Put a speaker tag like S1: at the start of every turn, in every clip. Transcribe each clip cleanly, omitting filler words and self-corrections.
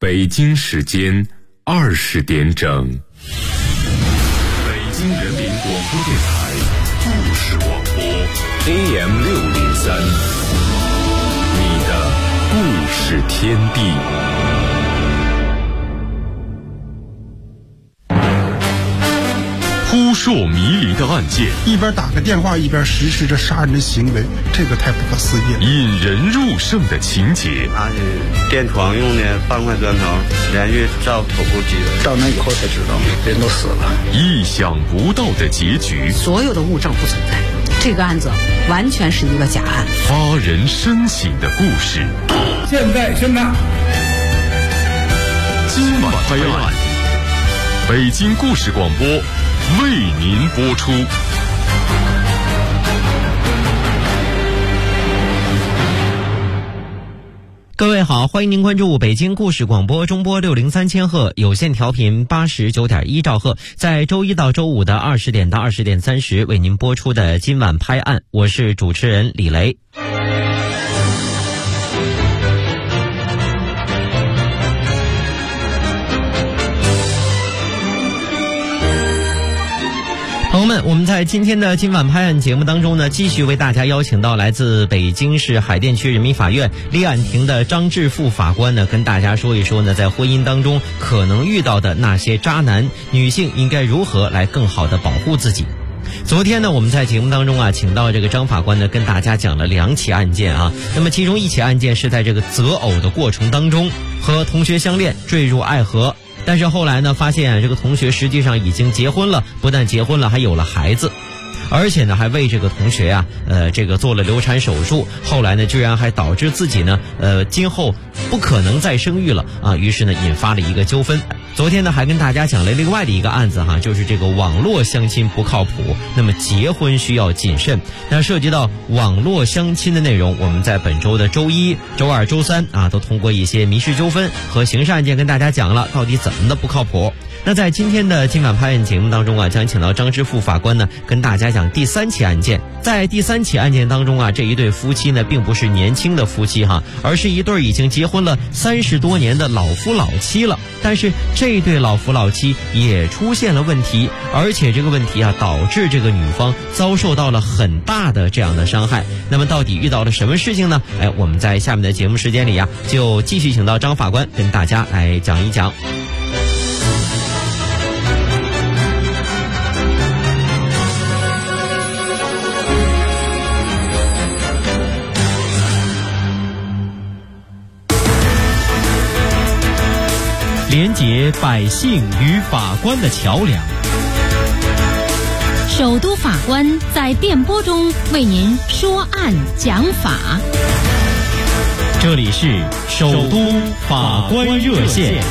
S1: 北京时间20点整，北京人民广播电台故事广播 AM603，你的故事天地。扑朔迷离的案件，
S2: 一边打个电话一边实施着杀人的行为，这个太不可思议了。
S1: 引人入胜的情节，
S3: 拿着电床用的半块砖头连续照头部击的，
S4: 到那以后才知道人都死了。
S1: 意想不到的结局，
S5: 所有的物证不存在，这个案子完全是一个假案。
S1: 发人深省的故事，
S4: 现在侦查，
S1: 今晚拍案，北京故事广播为您播出。
S6: 各位好，欢迎您关注北京故事广播中波603千赫有线调频89.1兆赫，在周一到周五的20点到20点30为您播出的今晚拍案，我是主持人李雷。朋友们，我们在今天的今晚拍案节目当中呢，继续为大家邀请到来自北京市海淀区人民法院立案庭的张志富法官呢，跟大家说一说呢，在婚姻当中可能遇到的那些渣男，女性应该如何来更好的保护自己。昨天呢，我们在节目当中啊，请到这个张法官呢，跟大家讲了2起案件啊。那么其中1起案件是在这个择偶的过程当中，和同学相恋，坠入爱河。但是后来呢，发现这个同学实际上已经结婚了，不但结婚了，还有了孩子，而且呢，还为这个同学呀，这个做了流产手术。后来呢，居然还导致自己呢，今后不可能再生育了啊。于是呢，引发了一个纠纷。昨天呢，还跟大家讲了另外的一个案子哈，就是这个网络相亲不靠谱，那么结婚需要谨慎。那涉及到网络相亲的内容，我们在本周的周1、周2、周3啊，都通过一些民事纠纷和刑事案件跟大家讲了到底怎么的不靠谱。那在今天的今晚拍案节目当中啊，将请到张志富法官呢，跟大家讲第3起案件。在第3起案件当中啊，这一对夫妻呢，并不是年轻的夫妻哈，而是一对已经结婚了30多年的老夫老妻了。但是这对老夫老妻也出现了问题，而且这个问题啊，导致这个女方遭受到了很大的这样的伤害。那么到底遇到了什么事情呢？我们在下面的节目时间里啊，就继续请到张法官跟大家来讲一讲。连结百姓与法官的桥梁，
S7: 首都法官在电波中为您说案讲法。
S6: 这里是首都法官热线。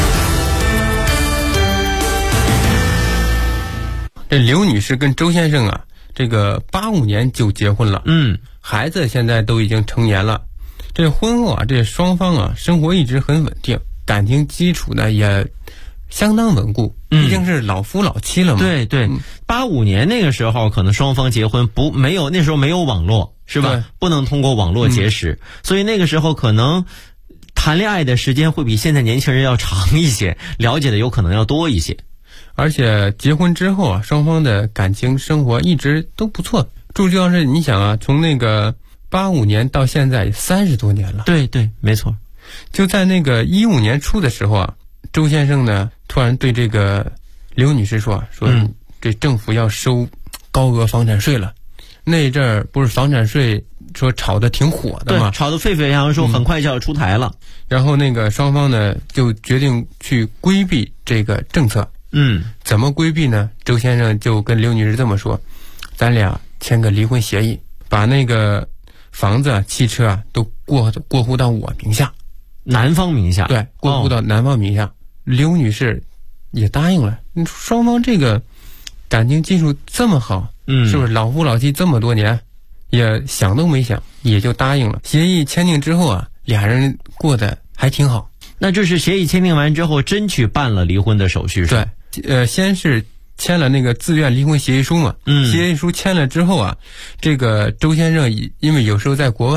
S8: 这刘女士跟周先生啊，这个85年就结婚了，孩子现在都已经成年了。这婚后啊，这双方啊生活一直很稳定。感情基础呢也相当稳固，毕竟是老夫老妻了嘛。
S6: 对对，85年那个时候可能双方结婚那时候没有网络，是吧？不能通过网络结识，所以那个时候可能谈恋爱的时间会比现在年轻人要长一些，了解的有可能要多一些。
S8: 而且结婚之后啊，双方的感情生活一直都不错。主要是你想啊，从那个85年到现在30多年了。
S6: 对对，没错。
S8: 就在那个15年初的时候啊，周先生呢突然对这个刘女士说这政府要收高额房产税了。那阵儿不是房产税说炒得挺火的嘛，
S6: 对，炒得沸沸扬扬，说很快就要出台了。
S8: 然后那个双方呢就决定去规避这个政策。怎么规避呢？周先生就跟刘女士这么说：咱俩签个离婚协议，把那个房子啊、汽车啊都过户到我名下。
S6: 男方名下，
S8: 对，过户到男方名下。刘女士也答应了。双方这个感情基础这么好，是不是老夫老妻这么多年，也想都没想，也就答应了。协议签订之后啊，俩人过得还挺好。
S6: 那就是协议签订完之后，真去办了离婚的手续，是吧？
S8: 对，先是签了那个自愿离婚协议书嘛。协议书签了之后啊，这个周先生因为有时候在国外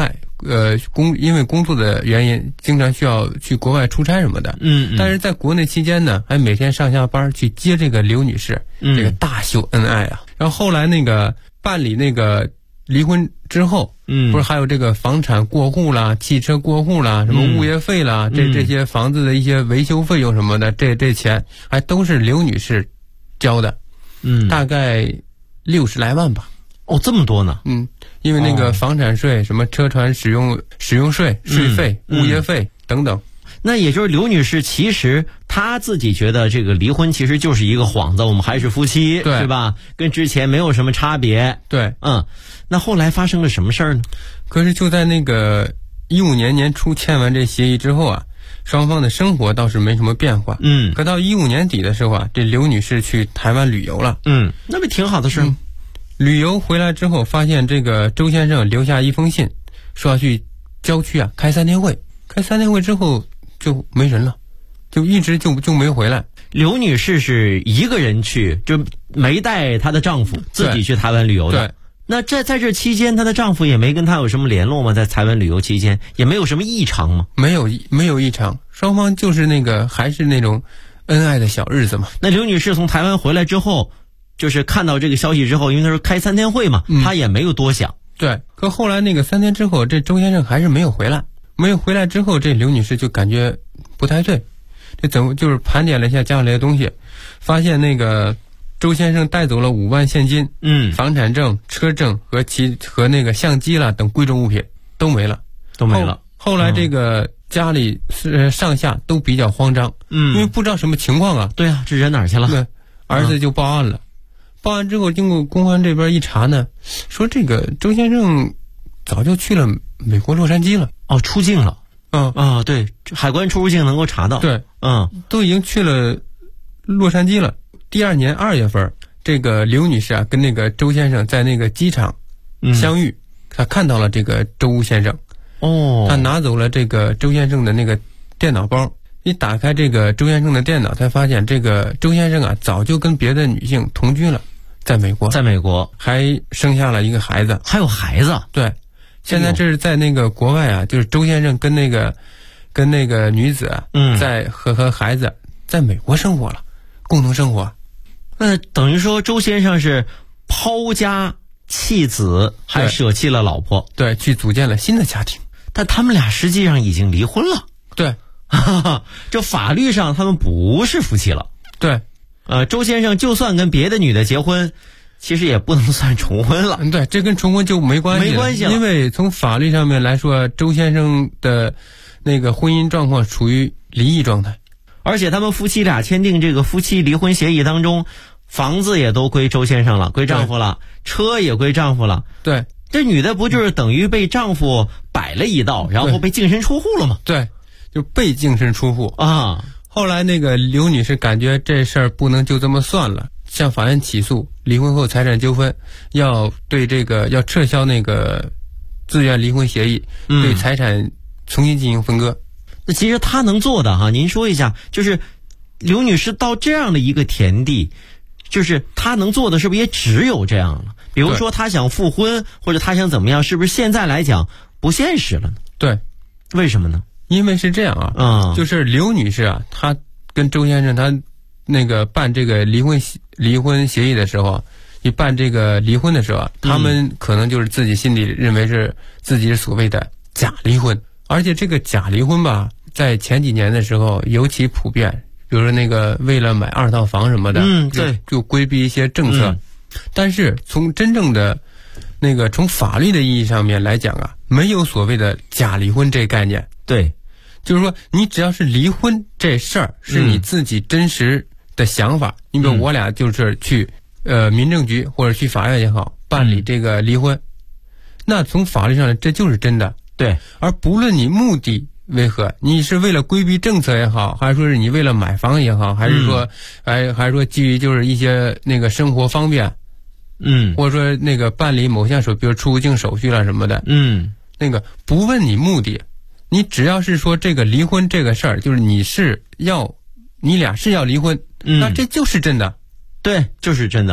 S8: 因为工作的原因，经常需要去国外出差什么的。但是在国内期间呢，还每天上下班去接这个刘女士，这个大秀恩爱啊。然后后来那个办理那个离婚之后，不是还有这个房产过户啦、汽车过户啦、什么物业费啦，这些房子的一些维修费用什么的，这钱还都是刘女士交的，大概60来万吧。
S6: 哦，这么多呢？
S8: 因为那个房产税、什么车船使用税、税费、物业费等等。
S6: 那也就是刘女士其实她自己觉得这个离婚其实就是一个幌子，我们还是夫妻，
S8: 对，
S6: 是吧？跟之前没有什么差别。
S8: 对，
S6: 那后来发生了什么事儿呢？
S8: 可是就在那个15年年初签完这协议之后啊，双方的生活倒是没什么变化。可到15年底的时候啊，这刘女士去台湾旅游了。
S6: 那不挺好的事吗？
S8: 旅游回来之后，发现这个周先生留下一封信，说要去郊区啊开3天会。开3天会之后就没人了，就一直就没回来。
S6: 刘女士是一个人去，就没带她的丈夫，自己去台湾旅游的。对。那在这期间，她的丈夫也没跟她有什么联络吗？在台湾旅游期间也没有什么异常吗？
S8: 没有异常，双方就是还是那种恩爱的小日子嘛。
S6: 那刘女士从台湾回来之后，就是看到这个消息之后，因为她说开3天会嘛，她也没有多想。
S8: 对。可后来那个3天之后，这周先生还是没有回来。没有回来之后，这刘女士就感觉不太对，这怎么就是盘点了一下家里的东西，发现那个周先生带走了5万现金，房产证、车证和那个相机啦等贵重物品都没了。后来这个家里上下都比较慌张，因为不知道什么情况啊。
S6: 对啊，这人哪儿去了？
S8: 对，儿子就报案了。报案之后，经过公安这边一查呢，说这个周先生早就去了美国洛杉矶了。
S6: 出境了。对，海关出入境能够查到。
S8: 对，都已经去了洛杉矶了。第2年2月份，这个刘女士啊跟那个周先生在那个机场相遇，她看到了这个周先生。她拿走了这个周先生的那个电脑包。一打开这个周先生的电脑，才发现这个周先生啊早就跟别的女性同居了，在美国还生下了一个孩子。
S6: 还有孩子？
S8: 对。现在这是在那个国外啊，就是周先生跟那个女子啊，在和孩子在美国生活了，共同生活。
S6: 那等于说周先生是抛家弃子，还舍弃了老婆，
S8: 对，去组建了新的家庭。
S6: 但他们俩实际上已经离婚了。
S8: 对，
S6: 就法律上他们不是夫妻了。
S8: 对，
S6: 周先生就算跟别的女的结婚，其实也不能算重婚了。
S8: 对，这跟重婚就没关系了，因为从法律上面来说，周先生的那个婚姻状况处于离异状态，
S6: 而且他们夫妻俩签订这个夫妻离婚协议当中，房子也都归周先生了，归丈夫了，车也归丈夫了。
S8: 对，
S6: 这女的不就是等于被丈夫摆了一道，然后被净身出户了吗？
S8: 对，就被净身出户
S6: 啊。
S8: 后来那个刘女士感觉这事儿不能就这么算了，向法院起诉离婚后财产纠纷，要撤销那个自愿离婚协议，对财产重新进行分割。
S6: 那其实她能做的您说一下，就是刘女士到这样的一个田地，就是她能做的是不是也只有这样了？比如说她想复婚，或者她想怎么样，是不是现在来讲不现实了呢？
S8: 对，
S6: 为什么呢？
S8: 因为是这样啊，就是刘女士啊，她跟周先生她那个办这个离婚协议的时候，一办这个离婚的时候，他们可能就是自己心里认为是自己是所谓的假离婚，而且这个假离婚吧，在前几年的时候尤其普遍，比如说那个为了买2套房什么的，
S6: 对，
S8: 就规避一些政策。但是从真正的那个从法律的意义上面来讲啊，没有所谓的假离婚这概念。
S6: 对，
S8: 就是说你只要是离婚这事儿是你自己真实的想法，你比如我俩就是去民政局或者去法院也好办理这个离婚，那从法律上这就是真的。
S6: 对，
S8: 而不论你目的为何，你是为了规避政策也好，还是说是你为了买房也好，还是说还是说基于就是一些那个生活方便，或者说那个办理某项比如出入境手续啦什么的，那个不问你目的，你只要是说这个离婚这个事儿，就是你俩是要离婚，那这就是真的。
S6: 对，就是真的。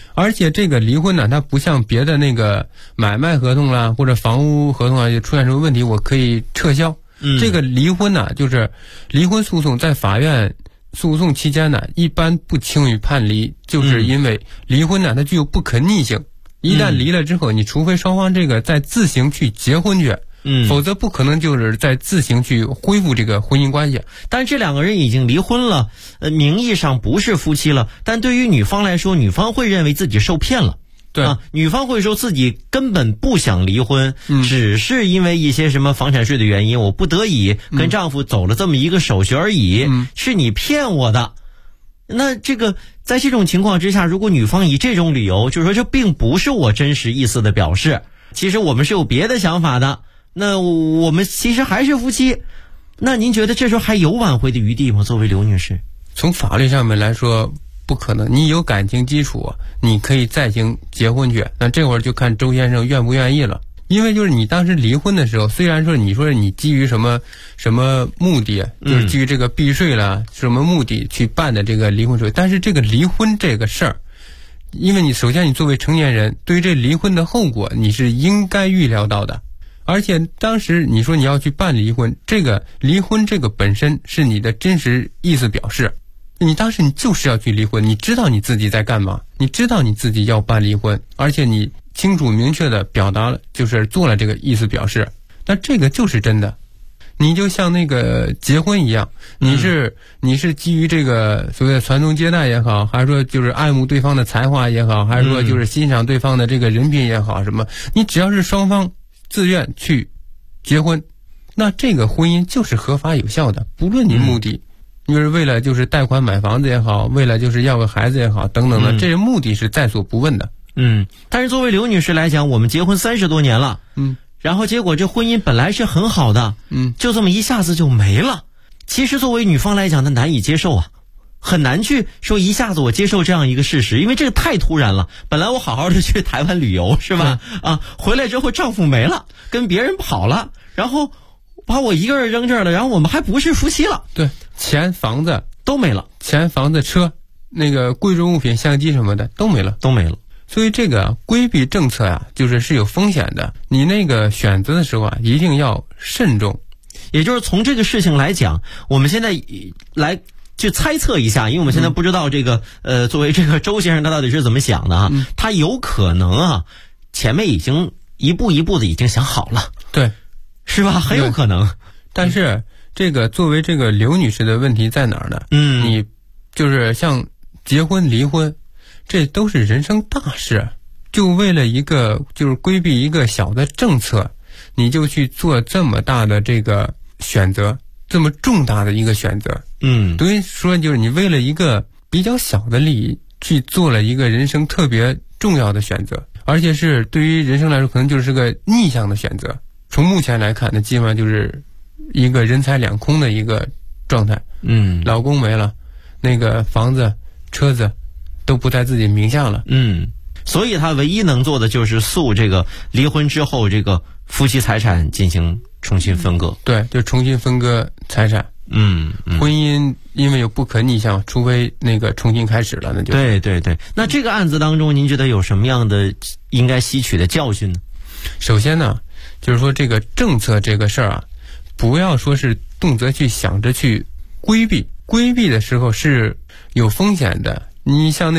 S8: 而且这个离婚呢，它不像别的那个买卖合同啦或者房屋合同啊，出现什么问题我可以撤销。这个离婚呢，就是离婚诉讼在法院诉讼期间呢，一般不轻易判离，就是因为离婚呢，它具有不可逆性。一旦离了之后，你除非双方这个再自行去结婚去，否则不可能就是再自行去恢复这个婚姻关系。
S6: 但这两个人已经离婚了，名义上不是夫妻了，但对于女方来说，女方会认为自己受骗了。
S8: 对啊，
S6: 女方会说自己根本不想离婚，只是因为一些什么房产税的原因，我不得已跟丈夫走了这么一个手续而已，是你骗我的。那这个在这种情况之下，如果女方以这种理由，就是说这并不是我真实意思的表示，其实我们是有别的想法的，那我们其实还是夫妻，那您觉得这时候还有挽回的余地吗？作为刘女士，
S8: 从法律上面来说不可能，你有感情基础，你可以再行结婚去，那这会儿就看周先生愿不愿意了。因为就是你当时离婚的时候，虽然说你说你基于什么目的，就是基于这个避税啦，什么目的去办的这个离婚手续，但是这个离婚这个事儿，因为你首先你作为成年人，对于这离婚的后果你是应该预料到的。而且当时你说你要去办离婚，这个离婚这个本身是你的真实意思表示，你当时你就是要去离婚，你知道你自己在干嘛，你知道你自己要办离婚，而且你清楚明确的表达了，就是做了这个意思表示，那这个就是真的。你就像那个结婚一样，你是基于这个所谓的传宗接代也好，还是说就是爱慕对方的才华也好，还是说就是欣赏对方的这个人品也好，什么，你只要是双方自愿去结婚，那这个婚姻就是合法有效的，不论你目的就是为了就是贷款买房子也好，为了就是要个孩子也好等等的，这些目的是在所不问的。
S6: 但是作为刘女士来讲，我们结婚30多年了，然后结果这婚姻本来是很好的，就这么一下子就没了。其实作为女方来讲，她难以接受啊，很难去说一下子我接受这样一个事实，因为这个太突然了。本来我好好的去台湾旅游是吧？回来之后丈夫没了，跟别人跑了，然后把我一个人扔这儿了，然后我们还不是夫妻了。
S8: 对，钱房子
S6: 都没了，
S8: 钱房子车，那个贵重物品相机什么的都没了。所以这个规避政策啊，是有风险的。你那个选择的时候啊，一定要慎重。
S6: 也就是从这个事情来讲，我们现在来去猜测一下，因为我们现在不知道这个作为这个周先生他到底是怎么想的啊？他有可能啊，前面已经一步一步的已经想好了，
S8: 对，
S6: 是吧？很有可能。
S8: 但是这个作为这个刘女士的问题在哪儿呢？你就是像结婚离婚，这都是人生大事，就为了一个就是规避一个小的政策，你就去做这么大的这个选择，这么重大的一个选择。等于说就是你为了一个比较小的利益去做了一个人生特别重要的选择，而且是对于人生来说可能就是个逆向的选择。从目前来看，那基本上就是一个人财两空的一个状态。老公没了，那个房子车子都不在自己名下了。所以他唯一能做的就是诉这个离婚之后这个夫妻财产进行重新分割。对，就重新分割财产。婚姻因为有不可逆向，除非那个重新开始了，那就对。那这个案子当中，您觉得有什么样的应该吸取的教训呢？首先呢，就是说这个政策这个事儿啊，不要说是动辄去想着去规避的时候是有风险的。你像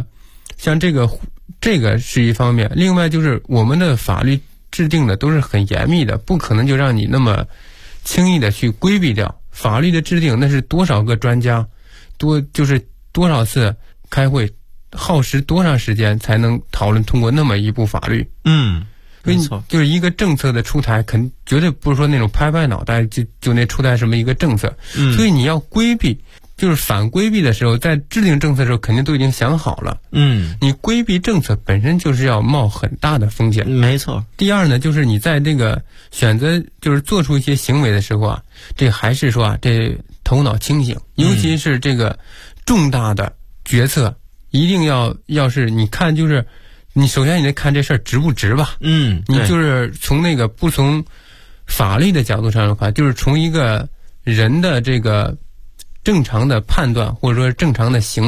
S8: 这个是一方面，另外就是我们的法律制定的都是很严密的，不可能就让你那么轻易的去规避掉。法律的制定那是多少个专家，多少次开会，耗时多长时间才能讨论通过那么一部法律。没错，就是一个政策的出台，绝对不是说那种拍拍脑袋就那出台什么一个政策。所以你要规避，就是反规避的时候，在制定政策的时候肯定都已经想好了。你规避政策本身就是要冒很大的风险。没错。第二呢，就是你在这个选择就是做出一些行为的时候啊，这还是说啊，这头脑清醒，尤其是这个重大的决策，一定要是你看就是你首先你得看这事儿值不值吧。你就是从那个不从法律的角度上的话，就是从一个人的这个正常的判断或者说正常的行为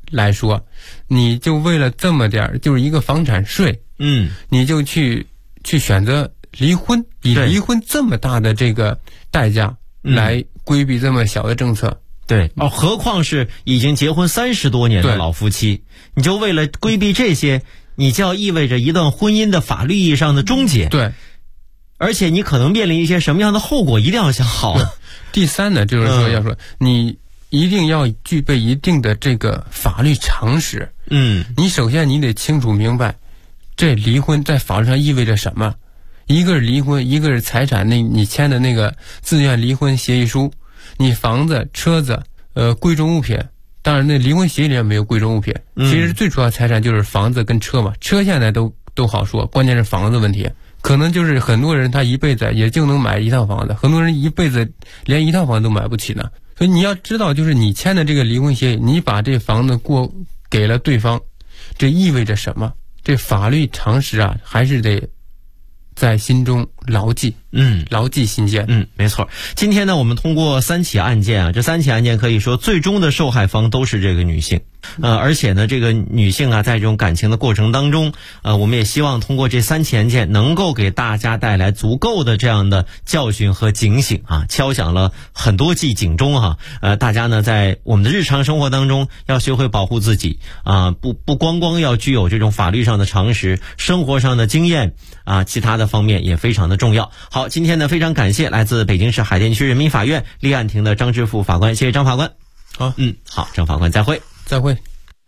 S8: 来说，你就为了这么点儿，就是一个房产税，你就去选择离婚，以离婚这么大的这个代价来规避这么小的政策。
S6: 对，何况是已经结婚30多年的老夫妻，你就为了规避这些，你就要意味着一段婚姻的法律意义上的终结。
S8: 对，
S6: 而且你可能面临一些什么样的后果，一定要想好。
S8: 第三呢，就是说要说你一定要具备一定的这个法律常识。你首先你得清楚明白，这离婚在法律上意味着什么。一个是离婚，一个是财产，你签的那个自愿离婚协议书，你房子、车子、贵重物品，当然那离婚协议里面没有贵重物品，其实最主要财产就是房子跟车嘛。车现在都好说，关键是房子问题。可能就是很多人他一辈子也就能买一套房子，很多人一辈子连一套房子都买不起呢。所以你要知道，就是你签的这个离婚协议，你把这房子给了对方，这意味着什么？这法律常识啊，还是得在心中牢记，牢记心间。
S6: 没错。今天呢，我们通过3起案件啊，这3起案件可以说最终的受害方都是这个女性。而且呢，这个女性啊，在这种感情的过程当中，我们也希望通过这3起案件，能够给大家带来足够的这样的教训和警醒啊，敲响了很多记警钟哈。大家呢，在我们的日常生活当中，要学会保护自己啊，不光要具有这种法律上的常识，生活上的经验啊，其他的方面也非常的重要。好，今天呢，非常感谢来自北京市海淀区人民法院立案庭的张志富法官，谢谢张法官。
S8: 好，
S6: 好，张法官再会。
S8: 再会。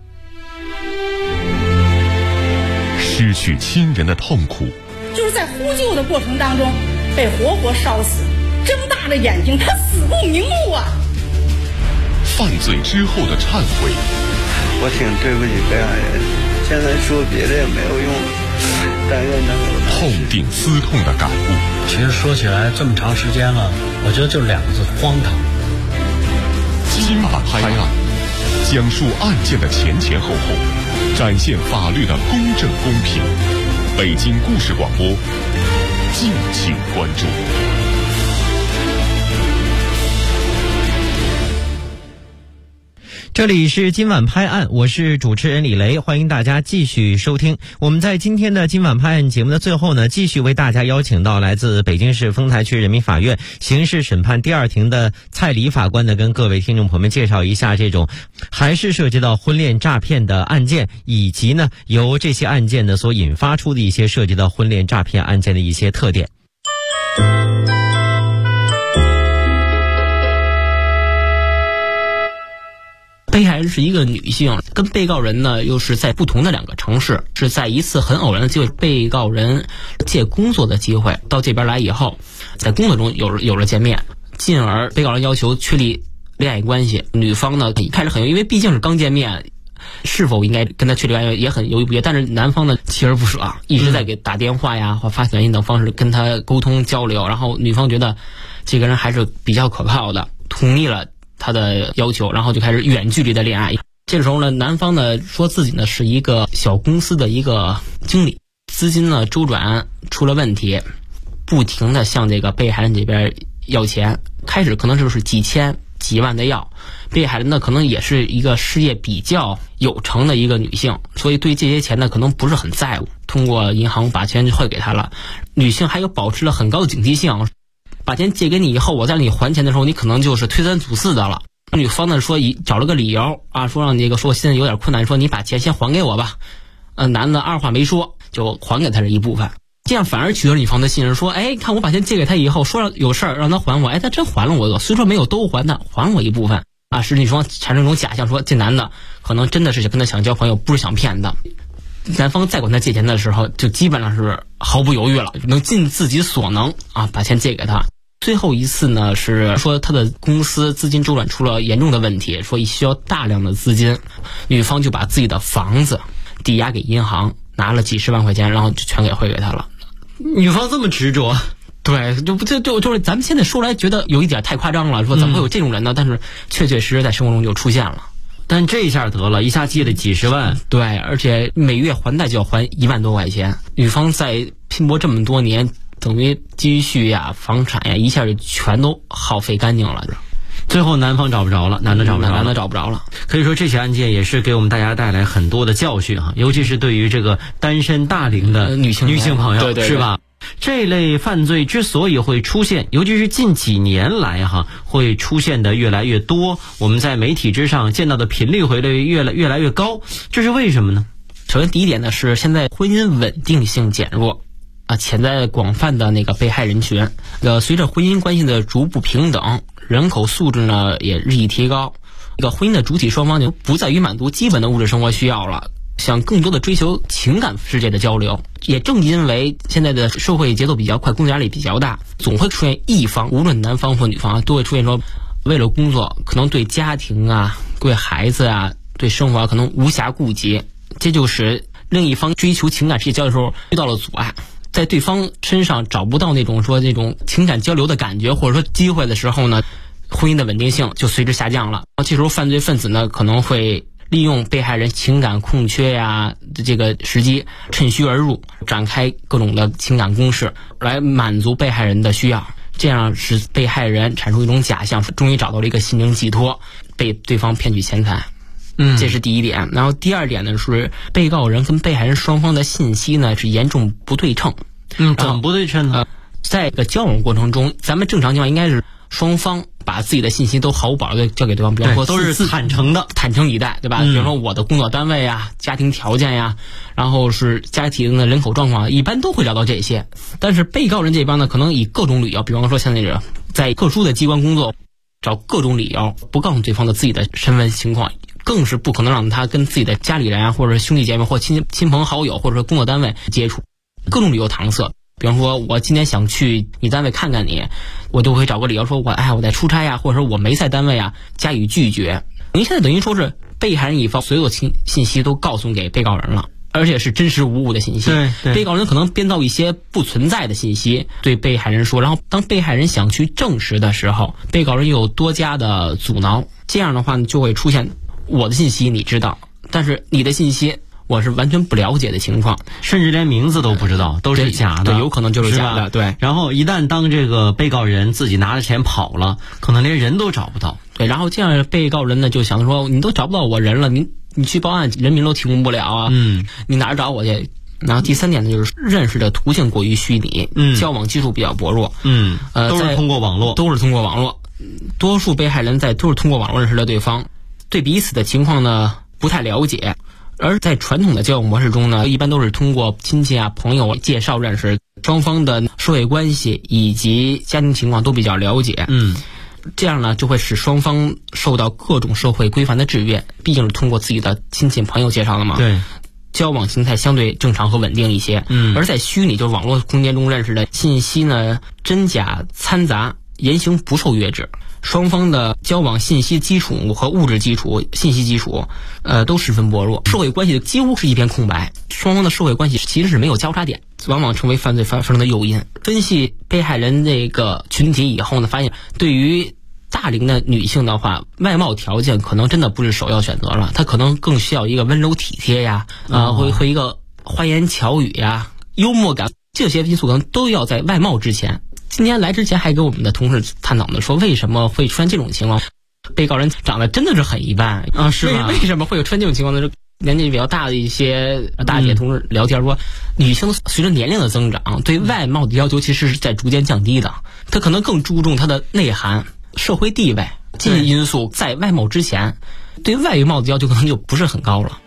S1: 失去亲人的痛苦，
S9: 就是在呼救的过程当中被活活烧死，睁大了眼睛，他死不瞑目啊！
S1: 犯罪之后的忏悔，
S3: 我挺对不起被害人，现在说别的也没有用，但愿能有
S1: 痛定思痛的感悟。
S4: 其实说起来这么长时间了，我觉得就2个字：荒唐。
S1: 今晚拍案，讲述案件的前后后，展现法律的公正公平。北京故事广播，敬请关注。
S6: 这里是今晚拍案，我是主持人李雷，欢迎大家继续收听。我们在今天的今晚拍案节目的最后呢，继续为大家邀请到来自北京市丰台区人民法院刑事审判第2庭的蔡黎法官呢，跟各位听众朋友们介绍一下这种还是涉及到婚恋诈骗的案件，以及呢由这些案件呢所引发出的一些涉及到婚恋诈骗案件的一些特点。
S10: 被害人是一个女性，跟被告人呢又是在不同的2个城市，是在一次很偶然的机会，被告人借工作的机会到这边来以后，在工作中有了见面，进而被告人要求确立恋爱关系。女方呢一开始很犹豫，因为毕竟是刚见面，是否应该跟他确立关系也很犹豫不决，但是男方呢锲而不舍，一直在给打电话呀或发短信等方式跟他沟通交流，然后女方觉得这个人还是比较可靠的，同意了他的要求，然后就开始远距离的恋爱。这个时候呢，男方呢说自己呢是一个小公司的一个经理，资金呢周转出了问题，不停的向这个被害人这边要钱，开始可能就是几千几万的要。被害人呢可能也是一个事业比较有成的一个女性，所以对这些钱呢可能不是很在乎，通过银行把钱汇给他了。女性还有保持了很高的警惕性，把钱借给你以后，我在让你还钱的时候，你可能就是推三阻四的了。女方呢说找了个理由啊，说让说现在有点困难，说你把钱先还给我吧。男的二话没说就还给他这一部分，这样反而取得女方的信任，说看我把钱借给他以后，说有事儿让他还我，他真还了我，虽说没有都还他，还我一部分啊，使女方产生一种假象，说这男的可能真的是跟他想交朋友，不是想骗他。男方再管他借钱的时候，就基本上是毫不犹豫了，能尽自己所能啊把钱借给他。最后一次呢是说他的公司资金周转出了严重的问题，说需要大量的资金，女方就把自己的房子抵押给银行，拿了几十万块钱，然后就全给汇给他了。
S6: 女方这么执着，
S10: 对，就是咱们现在说来觉得有一点太夸张了，说怎么会有这种人呢？但是确确实实在生活中就出现了。
S6: 但这一下得了，一下借了几十万，
S10: 对，而且每月还贷就要还1万多块钱。女方在拼搏这么多年，等于积蓄呀、房产呀，一下就全都耗费干净了。
S6: 最后男方找不着了，男的找不着了。可以说这起案件也是给我们大家带来很多的教训哈，尤其是对于这个单身大龄的女性朋友，
S10: 对，
S6: 是吧？这类犯罪之所以会出现，尤其是近几年来会出现的越来越多，我们在媒体之上见到的频率会越来越高，这是为什么呢？
S10: 首先第一点呢是现在婚姻稳定性减弱潜在广泛的那个被害人群。随着婚姻关系的逐步平等，人口素质呢也日益提高，婚姻的主体双方就不再于满足基本的物质生活需要了，想更多的追求情感世界的交流。也正因为现在的社会节奏比较快，工作压力比较大，总会出现一方，无论男方或女方都会出现说，为了工作可能对家庭对孩子对生活可能无暇顾及，这就使另一方追求情感世界交流的时候遇到了阻碍，在对方身上找不到那种情感交流的感觉或者说机会的时候呢，婚姻的稳定性就随之下降了。这时候犯罪分子呢可能会利用被害人情感空缺这个时机，趁虚而入，展开各种的情感攻势来满足被害人的需要，这样使被害人产生一种假象，终于找到了一个心灵寄托，被对方骗取钱财。这是第一点。然后第二点呢是被告人跟被害人双方的信息呢是严重不对称。
S6: 怎么不对称呢？
S10: 在交往过程中，咱们正常情况应该是双方把自己的信息都毫无保留的交给对方，比方说
S6: 都是坦诚以待，
S10: 对吧？比方说我的工作单位家庭条件然后是家庭的人口状况，一般都会聊到这些。但是被告人这帮呢，可能以各种理由，比方说像那种在特殊的机关工作，找各种理由不告诉对方的自己的身份情况，更是不可能让他跟自己的家里人或者兄弟姐妹或亲朋好友或者说工作单位接触，各种理由搪塞。比方说我今天想去你单位看看你，我就会找个理由说我在出差或者说我没在单位加以拒绝。您现在等于说是被害人一方所有的信息都告诉给被告人了，而且是真实无误的信息。
S6: 对，
S10: 被告人可能编造一些不存在的信息对被害人说，然后当被害人想去证实的时候，被告人又有多加的阻挠。这样的话就会出现我的信息你知道，但是你的信息我是完全不了解的情况，
S6: 甚至连名字都不知道，都是假的。
S10: 对，有可能就是假的。对。
S6: 然后一旦当这个被告人自己拿着钱跑了，可能连人都找不到。
S10: 对，然后这样被告人呢就想说，你都找不到我人了，你去报案，人名都提供不了你哪儿找我去？然后第三点呢，就是认识的途径过于虚拟，交往技术比较薄弱，
S6: 都是通过网络，
S10: 多数被害人都是通过网络认识的对方，对彼此的情况呢不太了解。而在传统的交往模式中呢，一般都是通过亲戚朋友介绍认识，双方的社会关系以及家庭情况都比较了解。这样呢就会使双方受到各种社会规范的制约，毕竟是通过自己的亲戚朋友介绍的嘛。
S6: 对，
S10: 交往形态相对正常和稳定一些。而在虚拟就是网络空间中认识的信息呢，真假掺杂，言行不受约制。双方的交往信息基础和物质基础、信息基础，都十分薄弱，社会关系几乎是一片空白。双方的社会关系其实是没有交叉点，往往成为犯罪发生的诱因。分析被害人这个群体以后呢，发现对于大龄的女性的话，外貌条件可能真的不是首要选择了，她可能更需要一个温柔体贴和一个花言巧语幽默感，这些因素可能都要在外貌之前。今天来之前还跟我们的同事探讨呢，说为什么会出现这种情况？被告人长得真的是很一般
S6: 是吧？
S10: 为什么会有出现这种情况呢？年纪比较大的一些大姐同志聊天说，女性随着年龄的增长，对外貌的要求其实是在逐渐降低的，她可能更注重她的内涵、社会地位这些因素，在外貌之前，对外貌的要求可能就不是很高了。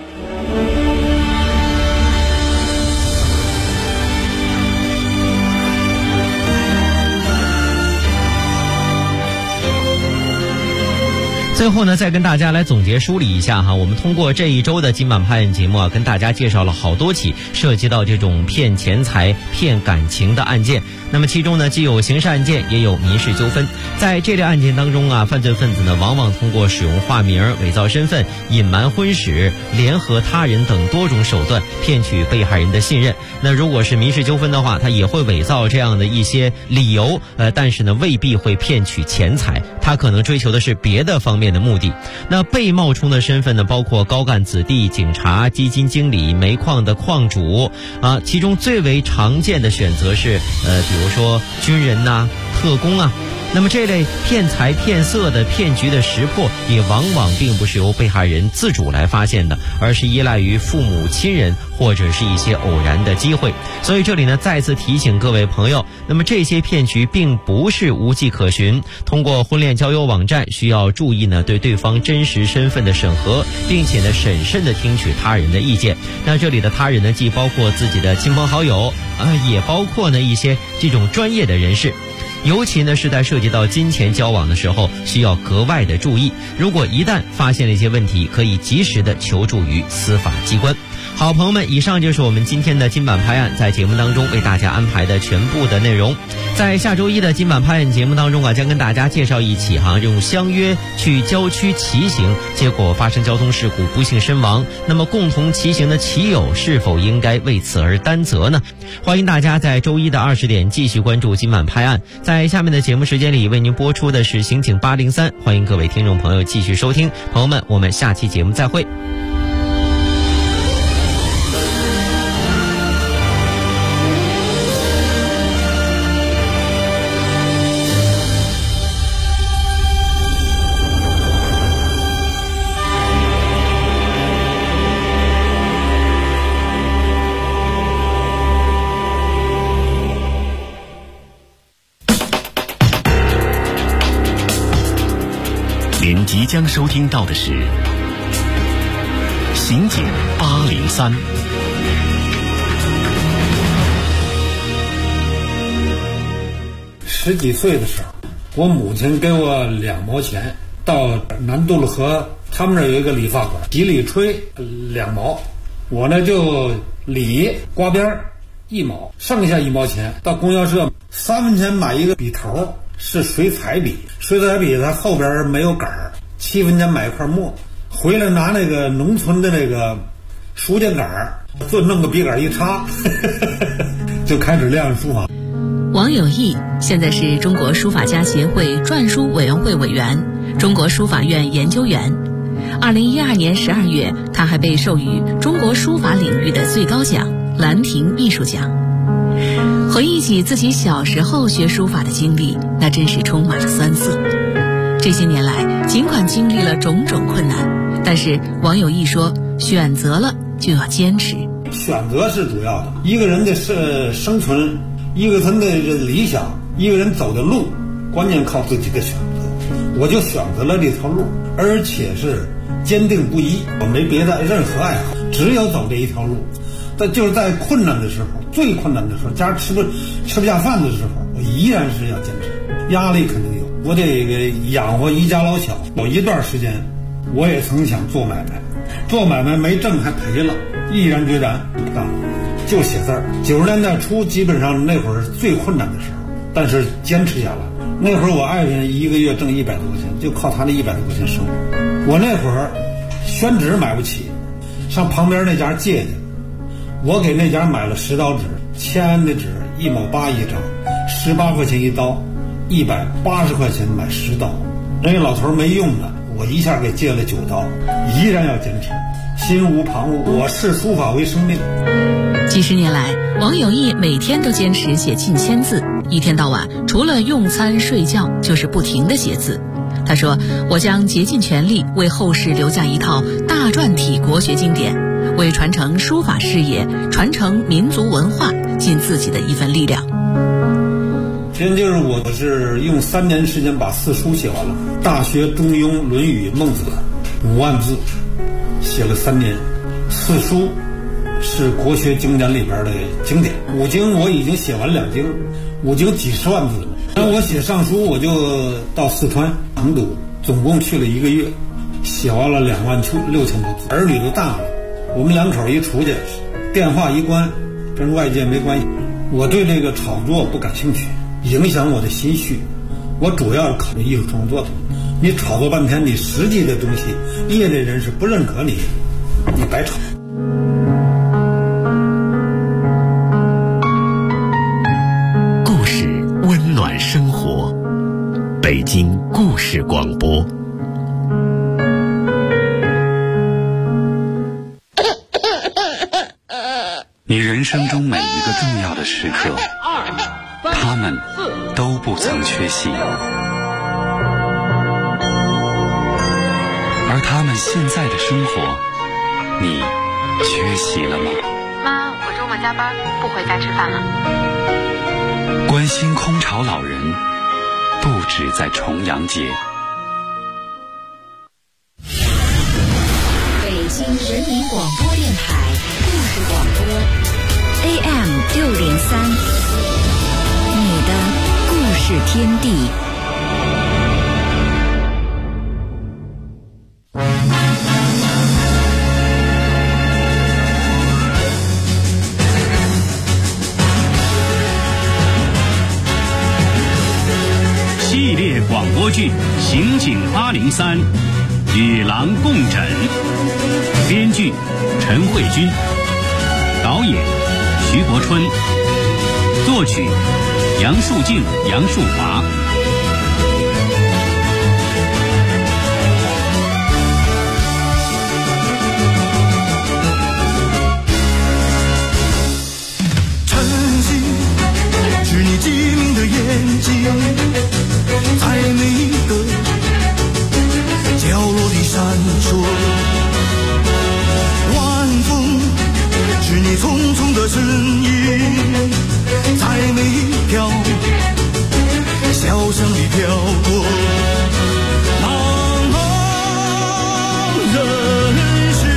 S6: 最后呢，再跟大家来总结梳理一下我们通过这一周的今晚拍案节目跟大家介绍了好多起涉及到这种骗钱财、骗感情的案件。那么其中呢，既有刑事案件，也有民事纠纷。在这类案件当中犯罪分子呢，往往通过使用化名、伪造身份、隐瞒婚史、联合他人等多种手段骗取被害人的信任。那如果是民事纠纷的话，他也会伪造这样的一些理由，但是呢，未必会骗取钱财，他可能追求的是别的方面的目的。那被冒充的身份呢，包括高干子弟、警察、基金经理、煤矿的矿主其中最为常见的选择是比如说军人特工那么这类骗财骗色的骗局的识破，也往往并不是由被害人自主来发现的，而是依赖于父母亲人或者是一些偶然的机会。所以这里呢，再次提醒各位朋友，那么这些骗局并不是无迹可寻，通过婚恋交友网站需要注意呢对对方真实身份的审核，并且呢审慎的听取他人的意见。那这里的他人呢，既包括自己的亲朋好友也包括呢一些这种专业的人士。尤其呢是在涉及到金钱交往的时候，需要格外的注意。如果一旦发现了一些问题，可以及时的求助于司法机关。好朋友们，以上就是我们今天的今晚拍案在节目当中为大家安排的全部的内容。在下周一的今晚拍案节目当中将跟大家介绍一起用相约去郊区骑行，结果发生交通事故不幸身亡，那么共同骑行的骑友是否应该为此而担责呢？欢迎大家在周一的20点继续关注今晚拍案。在下面的节目时间里为您播出的是刑警803，欢迎各位听众朋友继续收听。朋友们，我们下期节目再会。
S1: 您即将收听到的是刑警803。
S11: 10几岁的时候，我母亲给我2毛钱，到南渡了河，他们那儿有一个理发馆，几里吹2毛，我呢就理刮边1毛，剩下1毛钱到供销社3分钱买一个笔头，是水彩笔，水彩笔它后边没有杆儿，7分钱买一块墨，回来拿那个农村的那个书架杆儿，就弄个笔杆一插就开始练书法。
S12: 王有义现在是中国书法家协会篆书委员会委员、中国书法院研究员。2012年12月，他还被授予中国书法领域的最高奖兰亭艺术奖。回忆起自己小时候学书法的经历，那真是充满了酸涩。这些年来，尽管经历了种种困难，但是王有义说，选择了就要坚持。
S11: 选择是主要的，一个人的生存，一个人的理想，一个人走的路，关键靠自己的选择。我就选择了这条路，而且是坚定不移，我没别的任何爱好，只有走这一条路。但就是在困难的时候，最困难的时候，家吃不下饭的时候，我依然是要坚持。压力肯定有，我得养活一家老小。有一段时间，我也曾想做买卖，做买卖没挣还赔了，毅然决然就写字儿。90年代初，基本上那会儿最困难的时候，但是坚持下来。那会儿我爱人一个月挣100多块钱，就靠他那100多块钱生活。我那会儿宣纸买不起，上旁边那家借去，我给那家买了10刀纸，签的纸1毛8一张，18块钱一刀，180块钱买10刀。人家老头没用的，我一下给借了9刀，依然要坚持，心无旁骛。我视书法为生命。
S12: 几十年来，王有义每天都坚持写近1000字，一天到晚除了用餐睡觉就是不停地写字。他说，我将竭尽全力为后世留下一套大篆体国学经典，为传承书法事业、传承民族文化尽自己的一份力量。
S11: 其实就是我是用3年时间把4书写完了，《大学》《中庸》《论语》《孟子》5万字，写了3年。4书是国学经典里边的经典，5经我已经写完2经，5经几十万字了。然后我写上书，我就到四川成都，总共去了1个月，写完了26000多字。儿女都大了，我们2口一出去，电话一关，跟外界没关系。我对这个炒作不感兴趣，影响我的心绪。我主要考虑艺术创作的。你炒作半天，你实际的东西，业内人士不认可你，你白炒。
S1: 故事温暖生活，北京故事广播。你人生中每一个重要的时刻，他们都不曾缺席。 而他们现在的生活，你缺席了吗？
S12: 妈，我周末加班，不回家吃饭了。
S1: 关心空巢老人，不止在重阳节。
S12: 北京人民广播电台故事广播 AM603，你的故事天地。
S13: 系列广播剧《刑警803》，与狼共枕，编剧陈慧君，导演徐国春，作曲杨树静、杨树华。
S14: 晨曦是你机灵的眼睛，在每一个角落里闪烁，晚风是你匆匆的身影，在每一条小巷里飘过。茫茫人世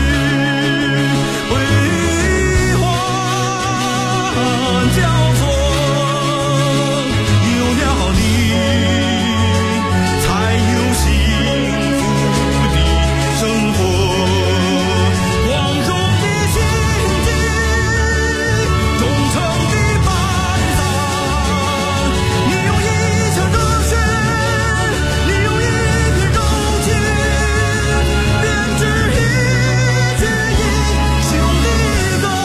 S14: 辉煌交错，有了你才有幸福的生活。光荣的刑警，忠诚的班长，你用一腔热血，你用一片柔情，编织一曲英雄的歌。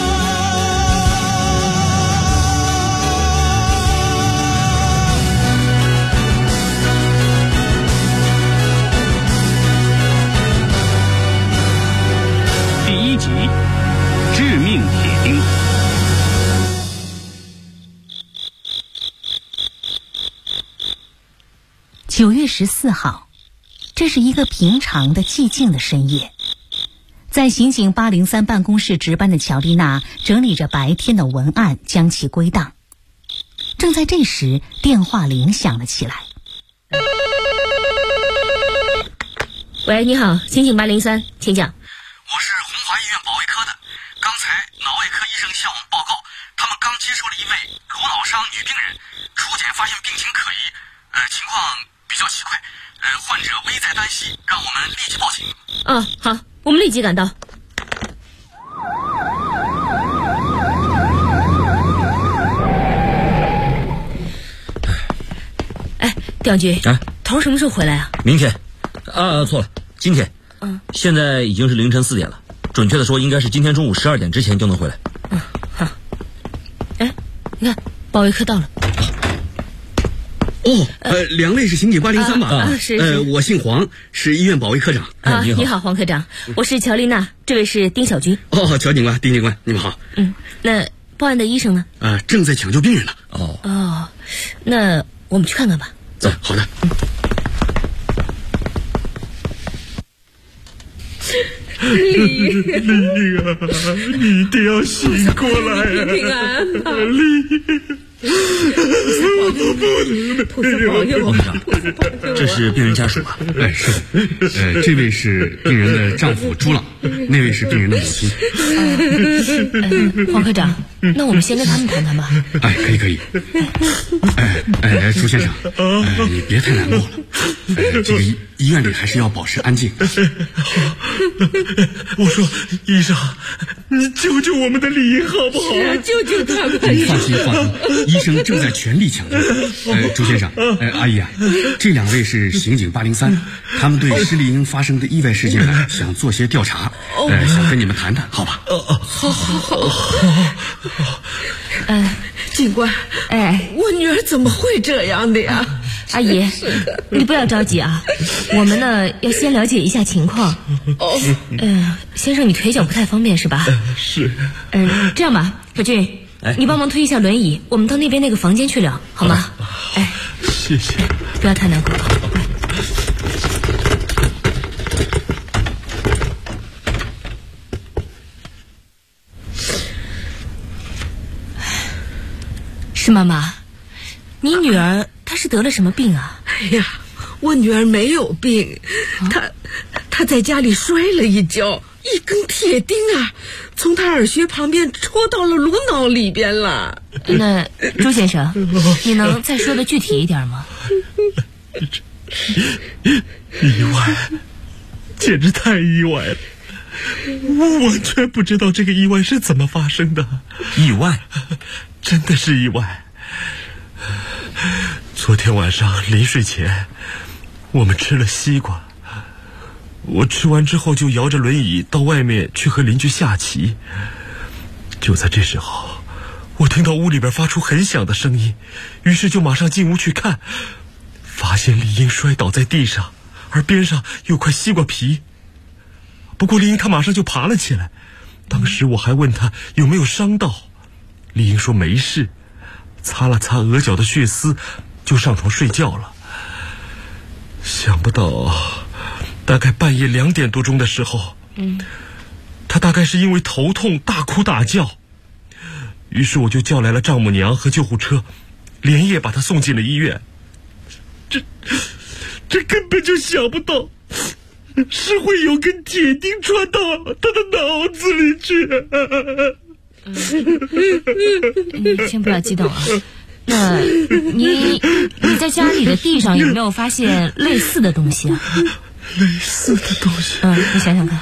S13: 第1集，致命铁钉。
S15: 9月14号，这是一个平常的寂静的深夜，在刑警803办公室值班的乔丽娜整理着白天的文案，将其归档。正在这时，电话铃响了起来。
S16: 喂，你好，刑警803，请讲。
S17: 我是红华医院保卫科的，刚才脑外科医生向我们报告，他们刚接收了一位颅脑伤女病人，初检发现病情可疑，情况比较奇怪，患者危在旦夕，让我们立即报警。
S16: 好，我们立即赶到。调局，头什么时候回来啊？
S18: 明天。错了，今天。现在已经是凌晨4点了，准确的说应该是今天中午12点之前就能回来。
S16: 好。你看，保卫科到了。
S19: 两位是刑警803吧？
S16: 是。
S19: 我姓黄，是医院保卫科长。
S16: 你好，黄科长，我是乔丽娜，这位是丁小军。
S19: 乔警官、丁警官，你们好。
S16: 那报案的医生呢？
S19: 正在抢救病人呢。
S16: 那我们去看看吧。
S19: 走，好的。
S14: 丽啊，你一定要醒过来啊！
S16: 平安啊，
S14: 丽，
S18: 黄科长，这是病人家属吧？
S19: 是。这位是病人的丈夫朱老，那位是病人的母亲。
S16: 黄科长，那我们先跟他们谈谈吧。
S19: 可以。朱先生，你别太难过了。这个医院里还是要保持安静。
S14: 我说，医生，你救救我们的丽好不好？
S16: 救救他吧！
S19: 你放心，医生正在全力抢救。朱先生，阿姨啊，这两位是刑警803，他们对施丽英发生的意外事件呢，想做些调查，想跟你们谈谈，好吧？
S16: 好。警官，我女儿怎么会这样的呀？阿姨，你不要着急啊，我们呢要先了解一下情况。先生，你腿脚不太方便是吧？
S14: 是。
S16: 这样吧，小俊，你帮忙推一下轮椅，我们到那边那个房间去聊，好吗？
S14: 谢谢。
S16: 不要太难过。 妈妈，你女儿她是得了什么病啊？
S20: 哎呀，我女儿没有病，她在家里摔了一跤，一根铁钉啊，从她耳穴旁边戳到了颅脑里边了。
S16: 那朱先生，你能再说的具体一点吗？
S21: 意外，简直太意外了！我完全不知道这个意外是怎么发生的。
S18: 意外？
S21: 真的是意外。昨天晚上临睡前，我们吃了西瓜。我吃完之后就摇着轮椅到外面去和邻居下棋。就在这时候，我听到屋里边发出很响的声音，于是就马上进屋去看，发现丽英摔倒在地上，而边上有块西瓜皮。不过丽英她马上就爬了起来，当时我还问她有没有伤到，丽英说没事，擦了擦额角的血丝就上床睡觉了。想不到大概半夜2点多钟的时候，她大概是因为头痛大哭大叫，于是我就叫来了丈母娘和救护车，连夜把她送进了医院。这根本就想不到是会有根铁钉穿到他的脑子里去。
S16: 你先不要激动啊。那你在家里的地上有没有发现类似的东西啊？
S21: 类似的东西？
S16: 你想想看。